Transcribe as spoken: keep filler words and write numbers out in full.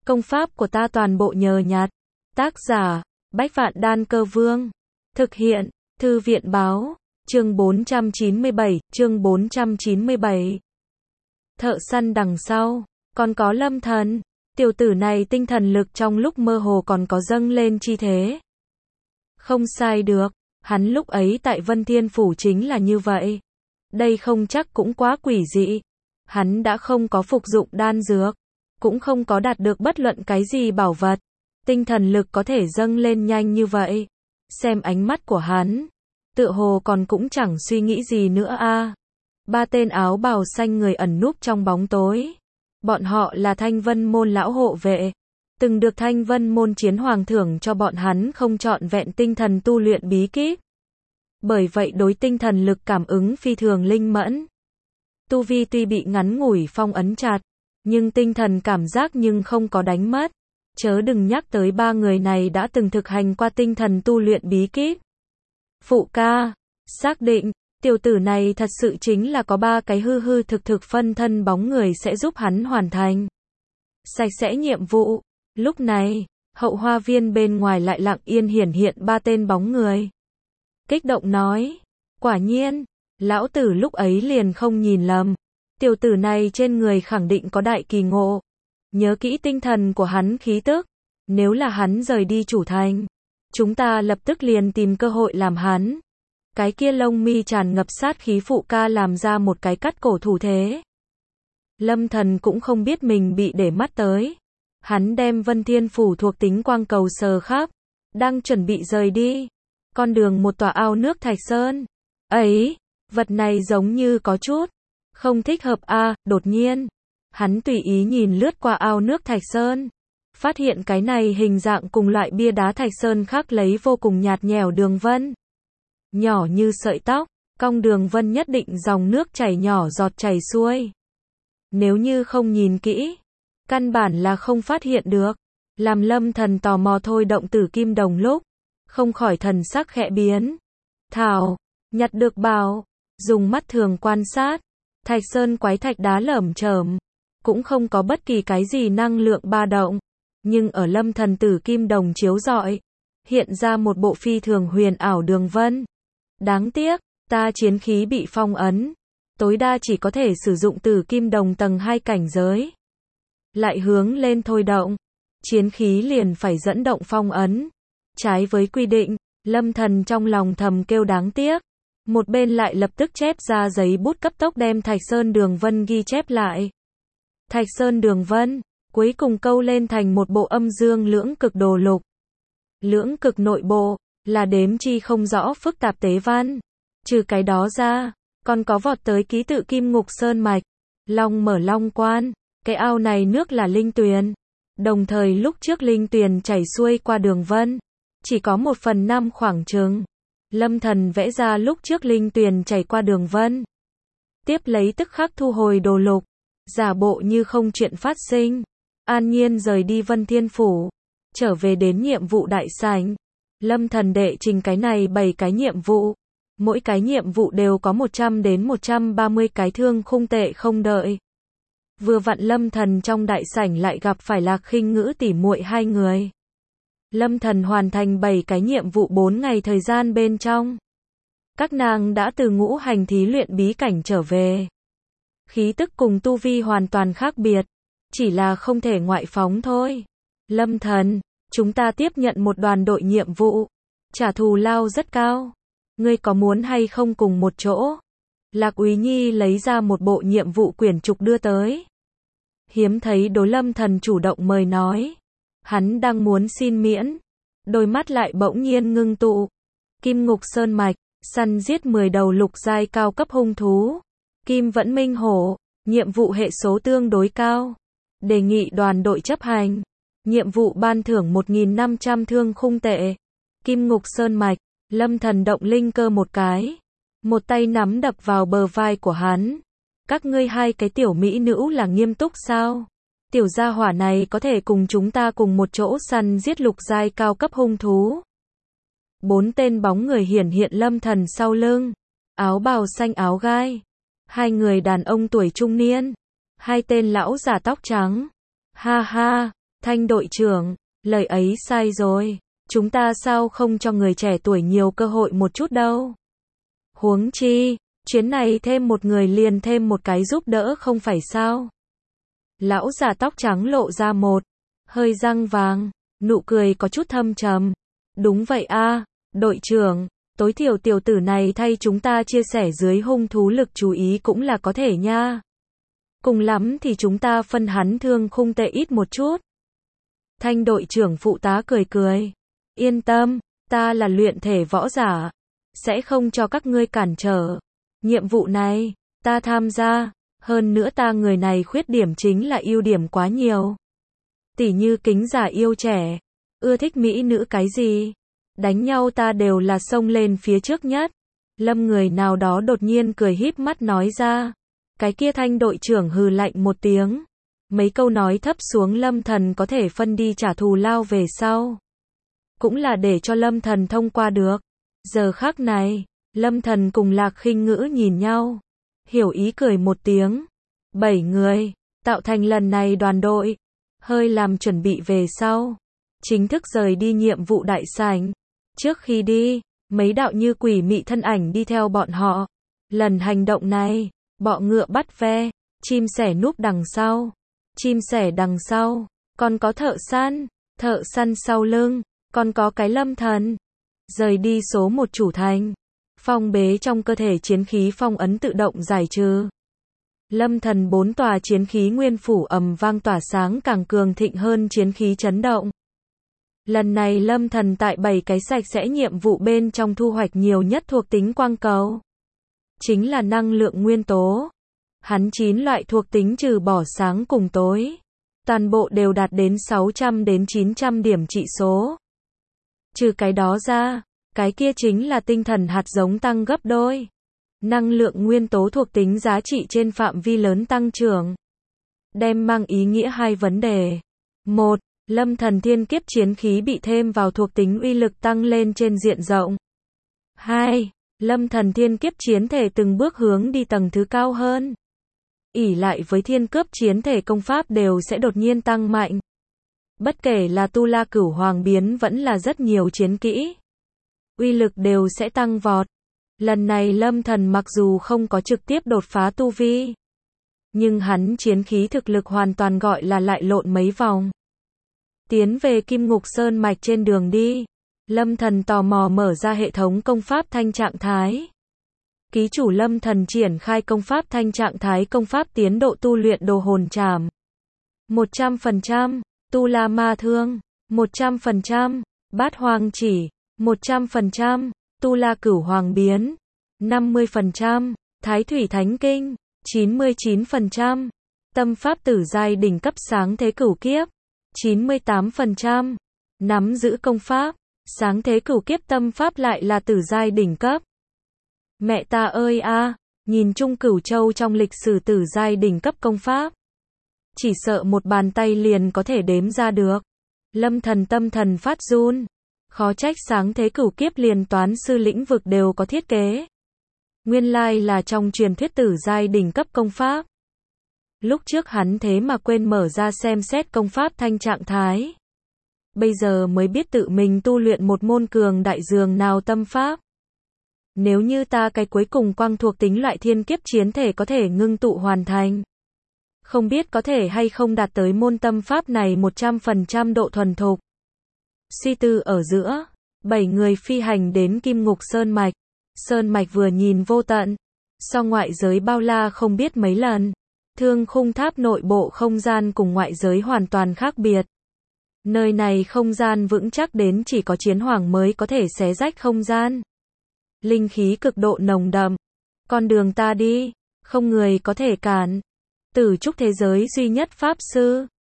Công pháp của ta toàn bộ nhờ nhặt. Tác giả, Bách Vạn Đan Cơ Vương. Thực hiện, Thư viện Báo. Chương bốn trăm chín mươi bảy, chương bốn trăm chín mươi bảy. Thợ săn đằng sau, còn có Lâm Thần. Tiểu tử này tinh thần lực trong lúc mơ hồ còn có dâng lên chi thế. Không sai được, hắn lúc ấy tại Vân Thiên Phủ chính là như vậy. Đây không chắc cũng quá quỷ dị. Hắn đã không có phục dụng đan dược, cũng không có đạt được bất luận cái gì bảo vật. Tinh thần lực có thể dâng lên nhanh như vậy. Xem ánh mắt của hắn, tựa hồ còn cũng chẳng suy nghĩ gì nữa a. Ba tên áo bào xanh người ẩn núp trong bóng tối. Bọn họ là Thanh Vân Môn lão hộ vệ. Từng được Thanh Vân Môn chiến hoàng thưởng cho bọn hắn không trọn vẹn tinh thần tu luyện bí kíp. Bởi vậy đối tinh thần lực cảm ứng phi thường linh mẫn. Tu vi tuy bị ngắn ngủi phong ấn chặt, nhưng tinh thần cảm giác nhưng không có đánh mất. Chớ đừng nhắc tới ba người này đã từng thực hành qua tinh thần tu luyện bí kíp. Phụ ca, xác định, tiểu tử này thật sự chính là có ba cái hư hư thực thực phân thân bóng người sẽ giúp hắn hoàn thành sạch sẽ nhiệm vụ. Lúc này, hậu hoa viên bên ngoài lại lặng yên hiển hiện ba tên bóng người. Kích động nói, quả nhiên, lão tử lúc ấy liền không nhìn lầm. Tiểu tử này trên người khẳng định có đại kỳ ngộ. Nhớ kỹ tinh thần của hắn khí tức. Nếu là hắn rời đi chủ thành, chúng ta lập tức liền tìm cơ hội làm hắn. Cái kia lông mi tràn ngập sát khí phụ ca làm ra một cái cắt cổ thủ thế. Lâm Thần cũng không biết mình bị để mắt tới. Hắn đem Vân Thiên Phủ thuộc tính quang cầu sờ khắp, đang chuẩn bị rời đi. Con đường một tòa ao nước Thạch Sơn. Ấy, vật này giống như có chút không thích hợp a. À, đột nhiên, hắn tùy ý nhìn lướt qua ao nước Thạch Sơn, phát hiện cái này hình dạng cùng loại bia đá Thạch Sơn khác lấy vô cùng nhạt nhẽo đường vân. Nhỏ như sợi tóc, cong đường vân nhất định dòng nước chảy nhỏ giọt chảy xuôi. Nếu như không nhìn kỹ, căn bản là không phát hiện được. Làm Lâm Thần tò mò thôi động tử kim đồng lúc, không khỏi thần sắc khẽ biến. Thảo, nhặt được bảo, dùng mắt thường quan sát, Thạch Sơn quái thạch đá lởm chởm, cũng không có bất kỳ cái gì năng lượng ba động, nhưng ở Lâm Thần tử kim đồng chiếu rọi, hiện ra một bộ phi thường huyền ảo đường vân. Đáng tiếc, ta chiến khí bị phong ấn, tối đa chỉ có thể sử dụng tử kim đồng tầng hai cảnh giới. Lại hướng lên thôi động, chiến khí liền phải dẫn động phong ấn. Trái với quy định, Lâm Thần trong lòng thầm kêu đáng tiếc. Một bên lại lập tức chép ra giấy bút cấp tốc đem Thạch Sơn đường vân ghi chép lại. Thạch Sơn đường vân, cuối cùng câu lên thành một bộ âm dương lưỡng cực đồ lục. Lưỡng cực nội bộ, là đếm chi không rõ phức tạp tế văn. Trừ cái đó ra, còn có vọt tới ký tự Kim Ngục Sơn Mạch, Long mở Long Quan, cái ao này nước là linh tuyền. Đồng thời lúc trước linh tuyền chảy xuôi qua đường vân, chỉ có một phần năm khoảng chừng. Lâm Thần vẽ ra lúc trước linh tuyền chảy qua đường vân. Tiếp lấy tức khắc thu hồi đồ lục, giả bộ như không chuyện phát sinh. An nhiên rời đi Vân Thiên Phủ, trở về đến nhiệm vụ đại sảnh. Lâm Thần đệ trình cái này bảy cái nhiệm vụ. Mỗi cái nhiệm vụ đều có một trăm đến một trăm ba mươi cái thương khung tệ không đợi. Vừa vặn Lâm Thần trong đại sảnh lại gặp phải Lạc Khinh Ngữ tỉ muội hai người. Lâm Thần hoàn thành bảy cái nhiệm vụ bốn ngày thời gian bên trong. Các nàng đã từ ngũ hành thí luyện bí cảnh trở về. Khí tức cùng tu vi hoàn toàn khác biệt, chỉ là không thể ngoại phóng thôi. Lâm Thần, chúng ta tiếp nhận một đoàn đội nhiệm vụ, trả thù lao rất cao. Ngươi có muốn hay không cùng một chỗ? Lạc Úy Nhi lấy ra một bộ nhiệm vụ quyển trục đưa tới. Hiếm thấy đối Lâm Thần chủ động mời nói. Hắn đang muốn xin miễn, đôi mắt lại bỗng nhiên ngưng tụ. Kim Ngục Sơn Mạch, săn giết mười đầu lục giai cao cấp hung thú. Kim Vẫn Minh Hổ, nhiệm vụ hệ số tương đối cao. Đề nghị đoàn đội chấp hành. Nhiệm vụ ban thưởng một nghìn năm trăm thương khung tệ. Kim Ngục Sơn Mạch, Lâm Thần động linh cơ một cái. Một tay nắm đập vào bờ vai của hắn. Các ngươi hai cái tiểu mỹ nữ là nghiêm túc sao? Tiểu gia hỏa này có thể cùng chúng ta cùng một chỗ săn giết lục giai cao cấp hung thú. Bốn tên bóng người hiển hiện Lâm Thần sau lưng. Áo bào xanh áo gai. Hai người đàn ông tuổi trung niên. Hai tên lão già tóc trắng. Ha ha, Thanh đội trưởng, lời ấy sai rồi. Chúng ta sao không cho người trẻ tuổi nhiều cơ hội một chút đâu? Huống chi, chuyến này thêm một người liền thêm một cái giúp đỡ không phải sao? Lão già tóc trắng lộ ra một hơi răng vàng, nụ cười có chút thâm trầm. Đúng vậy a, đội trưởng, tối thiểu tiểu tử này thay chúng ta chia sẻ dưới hung thú lực chú ý cũng là có thể nha. Cùng lắm thì chúng ta phân hắn thương khung tệ ít một chút. Thanh đội trưởng phụ tá cười cười. Yên tâm, ta là luyện thể võ giả, sẽ không cho các ngươi cản trở. Nhiệm vụ này, ta tham gia, hơn nữa ta người này khuyết điểm chính là ưu điểm quá nhiều. Tỉ như kính già yêu trẻ, ưa thích mỹ nữ cái gì, đánh nhau ta đều là xông lên phía trước nhất. Lâm người nào đó đột nhiên cười híp mắt nói ra. Cái kia Thanh đội trưởng hừ lạnh một tiếng. Mấy câu nói thấp xuống Lâm Thần có thể phân đi trả thù lao về sau. Cũng là để cho Lâm Thần thông qua được. Giờ khắc này, Lâm Thần cùng Lạc Khinh Ngữ nhìn nhau. Hiểu ý cười một tiếng. Bảy người, tạo thành lần này đoàn đội. Hơi làm chuẩn bị về sau. Chính thức rời đi nhiệm vụ đại sảnh. Trước khi đi, mấy đạo như quỷ mị thân ảnh đi theo bọn họ. Lần hành động này, bọ ngựa bắt ve, chim sẻ núp đằng sau. Chim sẻ đằng sau, còn có thợ săn, thợ săn sau lưng, còn có cái Lâm Thần. Rời đi số một chủ thành. Phong bế trong cơ thể chiến khí phong ấn tự động giải trừ. Lâm Thần bốn tòa chiến khí nguyên phủ ầm vang tỏa sáng càng cường thịnh hơn chiến khí chấn động. Lần này Lâm Thần tại bảy cái sạch sẽ nhiệm vụ bên trong thu hoạch nhiều nhất thuộc tính quang cầu. Chính là năng lượng nguyên tố. Hắn chín loại thuộc tính trừ bỏ sáng cùng tối. Toàn bộ đều đạt đến sáu trăm đến chín trăm điểm trị số. Trừ cái đó ra, cái kia chính là tinh thần hạt giống tăng gấp đôi. Năng lượng nguyên tố thuộc tính giá trị trên phạm vi lớn tăng trưởng. Đem mang ý nghĩa hai vấn đề. Một, Lâm Thần thiên kiếp chiến khí bị thêm vào thuộc tính uy lực tăng lên trên diện rộng. Hai, Lâm Thần thiên kiếp chiến thể từng bước hướng đi tầng thứ cao hơn. Ỷ lại với thiên cướp chiến thể công pháp đều sẽ đột nhiên tăng mạnh. Bất kể là Tu La Cửu Hoàng biến vẫn là rất nhiều chiến kỹ. Uy lực đều sẽ tăng vọt. Lần này Lâm Thần mặc dù không có trực tiếp đột phá tu vi. Nhưng hắn chiến khí thực lực hoàn toàn gọi là lại lộn mấy vòng. Tiến về Kim Ngục Sơn Mạch trên đường đi. Lâm Thần tò mò mở ra hệ thống công pháp thanh trạng thái. Ký chủ Lâm Thần triển khai công pháp thanh trạng thái công pháp tiến độ tu luyện đồ hồn trảm. một trăm phần trăm, Tu La Ma Thương, một trăm phần trăm, Bát Hoang Chỉ, một trăm phần trăm, Tu La Cửu Hoàng biến, năm mươi phần trăm, Thái Thủy Thánh Kinh, chín mươi chín phần trăm, Tâm Pháp Tử giai đỉnh cấp sáng thế cửu kiếp, chín mươi tám phần trăm, nắm giữ công pháp, sáng thế cửu kiếp tâm pháp lại là tử giai đỉnh cấp. Mẹ ta ơi a, à, nhìn chung Cửu Châu trong lịch sử tử giai đỉnh cấp công pháp. Chỉ sợ một bàn tay liền có thể đếm ra được. Lâm Thần tâm thần phát run. Khó trách sáng thế cửu kiếp liền toán sư lĩnh vực đều có thiết kế. Nguyên lai là trong truyền thuyết tử giai đỉnh cấp công pháp. Lúc trước hắn thế mà quên mở ra xem xét công pháp thanh trạng thái. Bây giờ mới biết tự mình tu luyện một môn cường đại dường nào tâm pháp. Nếu như ta cái cuối cùng quang thuộc tính loại thiên kiếp chiến thể có thể ngưng tụ hoàn thành. Không biết có thể hay không đạt tới môn tâm pháp này một trăm phần trăm độ thuần thục. Suy tư ở giữa, bảy người phi hành đến Kim Ngục Sơn Mạch. Sơn Mạch vừa nhìn vô tận, so ngoại giới bao la không biết mấy lần. Thương khung tháp nội bộ không gian cùng ngoại giới hoàn toàn khác biệt. Nơi này không gian vững chắc đến chỉ có chiến hoàng mới có thể xé rách không gian. Linh khí cực độ nồng đậm. Con đường ta đi, không người có thể cản. Tử trúc thế giới duy nhất pháp sư.